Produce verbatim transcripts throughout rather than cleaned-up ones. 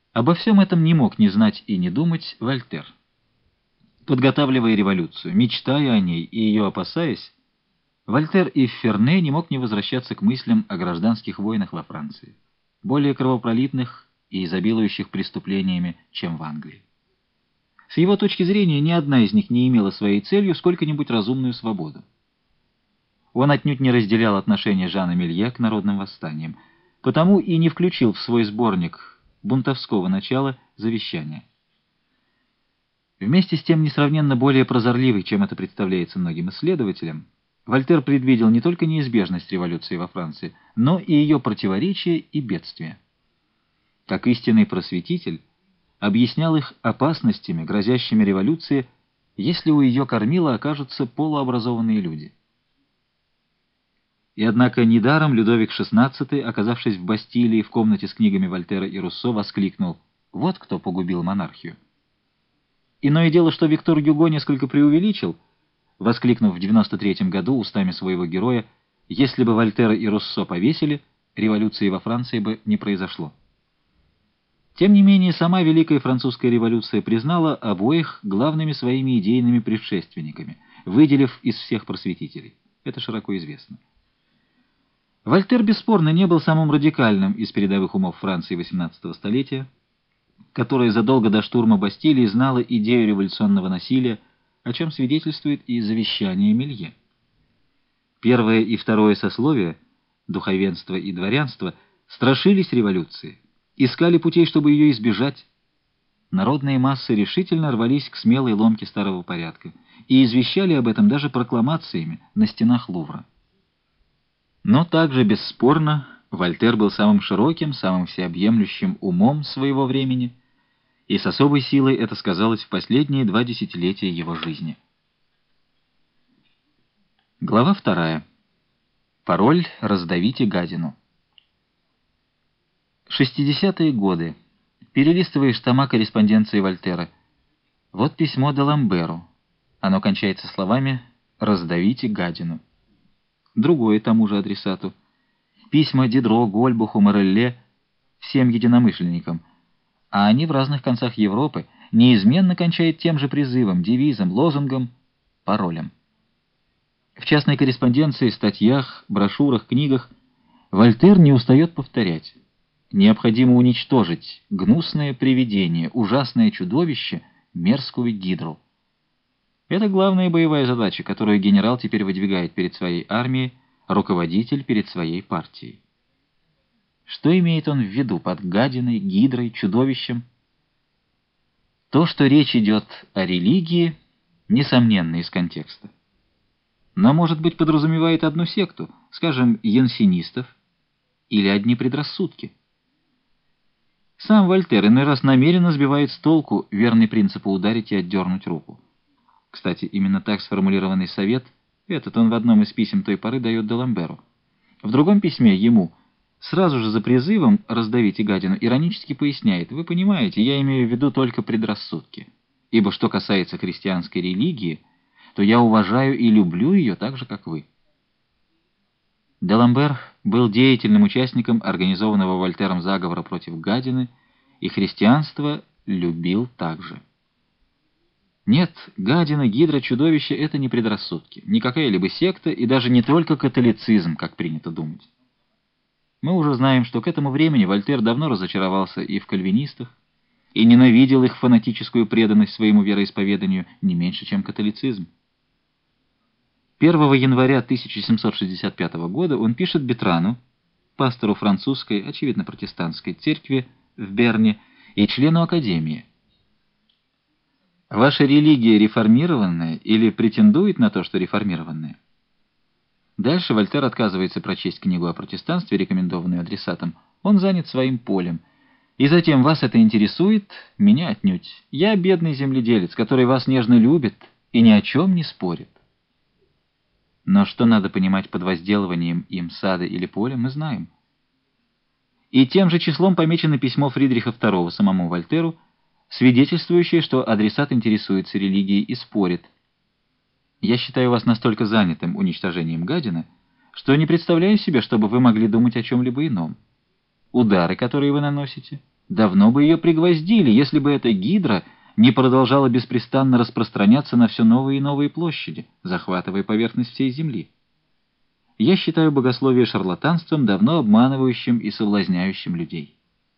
Обо всем этом не мог не знать и не думать Вольтер. Подготавливая революцию, мечтая о ней и ее опасаясь, Вольтер и Ферне не мог не возвращаться к мыслям о гражданских войнах во Франции, более кровопролитных и изобилующих преступлениями, чем в Англии. С его точки зрения, ни одна из них не имела своей целью сколько-нибудь разумную свободу. Он отнюдь не разделял отношения Жана Мелье к народным восстаниям, потому и не включил в свой сборник бунтовского начала завещания. Вместе с тем, несравненно более прозорливый, чем это представляется многим исследователям, Вольтер предвидел не только неизбежность революции во Франции, но и ее противоречия и бедствия. Как истинный просветитель, объяснял их опасностями, грозящими революции, если у ее кормила окажутся полуобразованные люди. И однако недаром Людовик шестнадцатый, оказавшись в Бастилии в комнате с книгами Вольтера и Руссо, воскликнул: «Вот кто погубил монархию». Иное дело, что Виктор Гюго несколько преувеличил, воскликнув в девяносто третьем году устами своего героя: «Если бы Вольтера и Руссо повесили, революции во Франции бы не произошло». Тем не менее, сама Великая Французская революция признала обоих главными своими идейными предшественниками, выделив из всех просветителей. Это широко известно. Вольтер бесспорно не был самым радикальным из передовых умов Франции восемнадцатого столетия, которая задолго до штурма Бастилии знала идею революционного насилия, о чем свидетельствует и завещание Мелье. Первое и второе сословия, духовенство и дворянство, страшились революции, искали путей, чтобы ее избежать. Народные массы решительно рвались к смелой ломке старого порядка и извещали об этом даже прокламациями на стенах Лувра. Но также бесспорно Вольтер был самым широким, самым всеобъемлющим умом своего времени, и с особой силой это сказалось в последние два десятилетия его жизни. Глава вторая. Пароль «Раздавите гадину». Шестидесятые годы. Перелистываешь тома корреспонденции Вольтера. Вот письмо Даламберу. Оно кончается словами «Раздавите гадину». Другое тому же адресату. Письма Дидро, Гольбуху, Морелле, всем единомышленникам. А они в разных концах Европы неизменно кончают тем же призывом, девизом, лозунгом, паролем. В частной корреспонденции, статьях, брошюрах, книгах Вольтер не устает повторять: необходимо уничтожить гнусное привидение, ужасное чудовище, мерзкую гидру. Это главная боевая задача, которую генерал теперь выдвигает перед своей армией, руководитель перед своей партией. Что имеет он в виду под гадиной, гидрой, чудовищем? То, что речь идет о религии, несомненно, из контекста. Но, может быть, подразумевает одну секту, скажем, янсенистов, или одни предрассудки. Сам Вольтер иной раз намеренно сбивает с толку верный принципу ударить и отдернуть руку. Кстати, именно так сформулированный совет, этот он в одном из писем той поры дает Даламберу. В другом письме ему, сразу же за призывом «раздавите гадину», иронически поясняет: «Вы понимаете, я имею в виду только предрассудки, ибо что касается христианской религии, то я уважаю и люблю ее так же, как вы». Даламбер был деятельным участником организованного Вольтером заговора против гадины, и христианство любил также. Нет, гадина, гидра, чудовище — это не предрассудки, не какая-либо секта и даже не только католицизм, как принято думать. Мы уже знаем, что к этому времени Вольтер давно разочаровался и в кальвинистах, и ненавидел их фанатическую преданность своему вероисповеданию не меньше, чем католицизм. первого января тысяча семьсот шестьдесят пятого года он пишет Бетрану, пастору французской, очевидно протестантской церкви в Берне и члену Академии: «Ваша религия реформированная или претендует на то, что реформированная?» Дальше Вольтер отказывается прочесть книгу о протестанстве, рекомендованную адресатом. Он занят своим полем. И затем: «Вас это интересует? Меня отнюдь. Я бедный земледелец, который вас нежно любит и ни о чем не спорит». Но что надо понимать под возделыванием им сада или поля, мы знаем. И тем же числом помечено письмо Фридриха второго самому Вольтеру, свидетельствующее, что адресат интересуется религией и спорит: «Я считаю вас настолько занятым уничтожением гадины, что не представляю себе, чтобы вы могли думать о чем-либо ином. Удары, которые вы наносите, давно бы ее пригвоздили, если бы эта гидра не продолжала беспрестанно распространяться на все новые и новые площади, захватывая поверхность всей земли. Я считаю богословие шарлатанством, давно обманывающим и соблазняющим людей.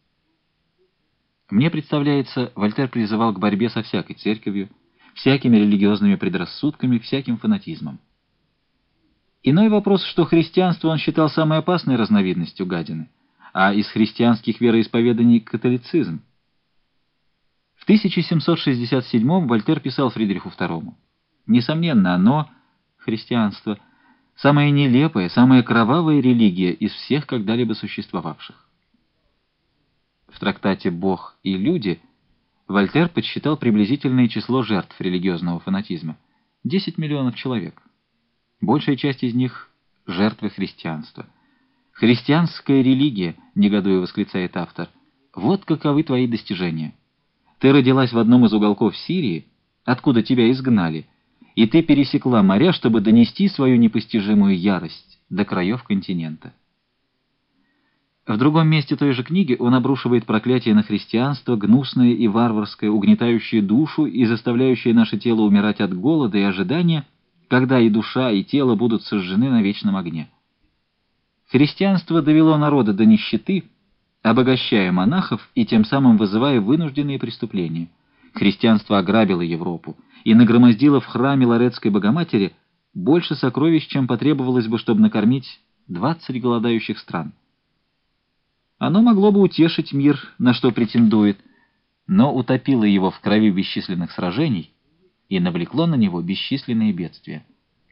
Мне представляется, Вольтер призывал к борьбе со всякой церковью, всякими религиозными предрассудками, всяким фанатизмом. Иной вопрос, что христианство он считал самой опасной разновидностью гадины, а из христианских вероисповеданий — католицизм. В тысяча семьсот шестьдесят седьмом Вольтер писал Фридриху второму: «Несомненно, оно, христианство, самая нелепая, самая кровавая религия из всех когда-либо существовавших». В трактате «Бог и люди» Вольтер подсчитал приблизительное число жертв религиозного фанатизма — десять миллионов человек. Большая часть из них — жертвы христианства. «Христианская религия», — негодуя восклицает автор, — «вот каковы твои достижения. Ты родилась в одном из уголков Сирии, откуда тебя изгнали, и ты пересекла моря, чтобы донести свою непостижимую ярость до краев континента». В другом месте той же книги он обрушивает проклятие на христианство, гнусное и варварское, угнетающее душу и заставляющее наше тело умирать от голода и ожидания, когда и душа, и тело будут сожжены на вечном огне. Христианство довело народа до нищеты, обогащая монахов и тем самым вызывая вынужденные преступления. Христианство ограбило Европу и нагромоздило в храме Лоретской Богоматери больше сокровищ, чем потребовалось бы, чтобы накормить двадцать голодающих стран. Оно могло бы утешить мир, на что претендует, но утопило его в крови бесчисленных сражений и навлекло на него бесчисленные бедствия.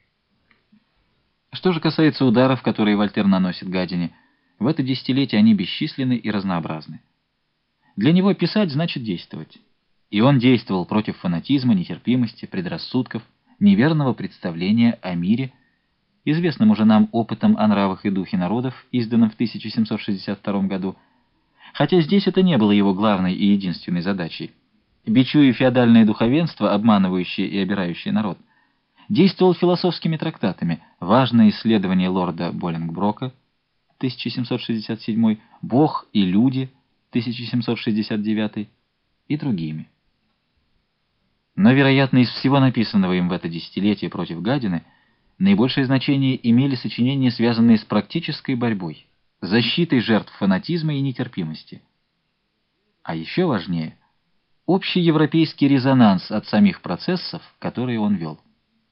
Что же касается ударов, которые Вольтер наносит гадине, в это десятилетие они бесчисленны и разнообразны. Для него писать значит действовать. И он действовал против фанатизма, нетерпимости, предрассудков, неверного представления о мире, известным уже нам опытом о нравах и духе народов, изданным в тысяча семьсот шестьдесят втором году, хотя здесь это не было его главной и единственной задачей. Бичуя феодальное духовенство, обманывающее и обирающее народ, действовал философскими трактатами «Важное исследование лорда Болингброка» тысяча семьсот шестьдесят седьмой, «Бог и люди» тысяча семьсот шестьдесят девятый и другими. Но, вероятно, из всего написанного им в это десятилетие против гадины наибольшее значение имели сочинения, связанные с практической борьбой, защитой жертв фанатизма и нетерпимости. А еще важнее — общий европейский резонанс от самих процессов, которые он вел.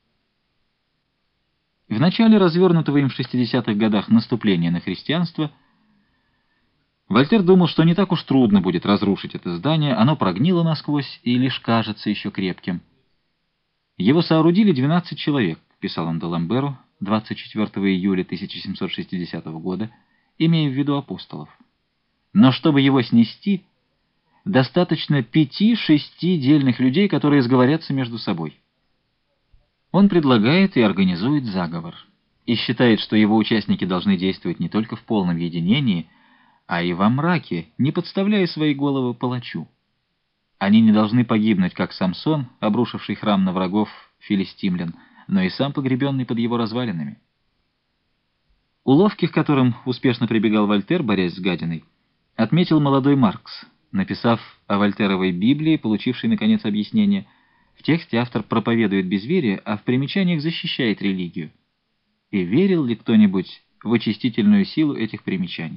В начале развернутого им в шестидесятых годах наступления на христианство Вольтер думал, что не так уж трудно будет разрушить это здание, оно прогнило насквозь и лишь кажется еще крепким. Его соорудили двенадцать человек, писал он Даламберу двадцать четвёртого июля тысяча семьсот шестидесятого года, имея в виду апостолов. Но чтобы его снести, достаточно пяти-шести дельных людей, которые сговорятся между собой. Он предлагает и организует заговор, и считает, что его участники должны действовать не только в полном единении, а и во мраке, не подставляя свои головы палачу. Они не должны погибнуть, как Самсон, обрушивший храм на врагов филистимлян, но и сам погребенный под его развалинами. Уловки, к которым успешно прибегал Вольтер, борясь с гадиной, отметил молодой Маркс, написав о Вольтеровой Библии, получившей, наконец, объяснение. В тексте автор проповедует безверие, а в примечаниях защищает религию. И верил ли кто-нибудь в очистительную силу этих примечаний?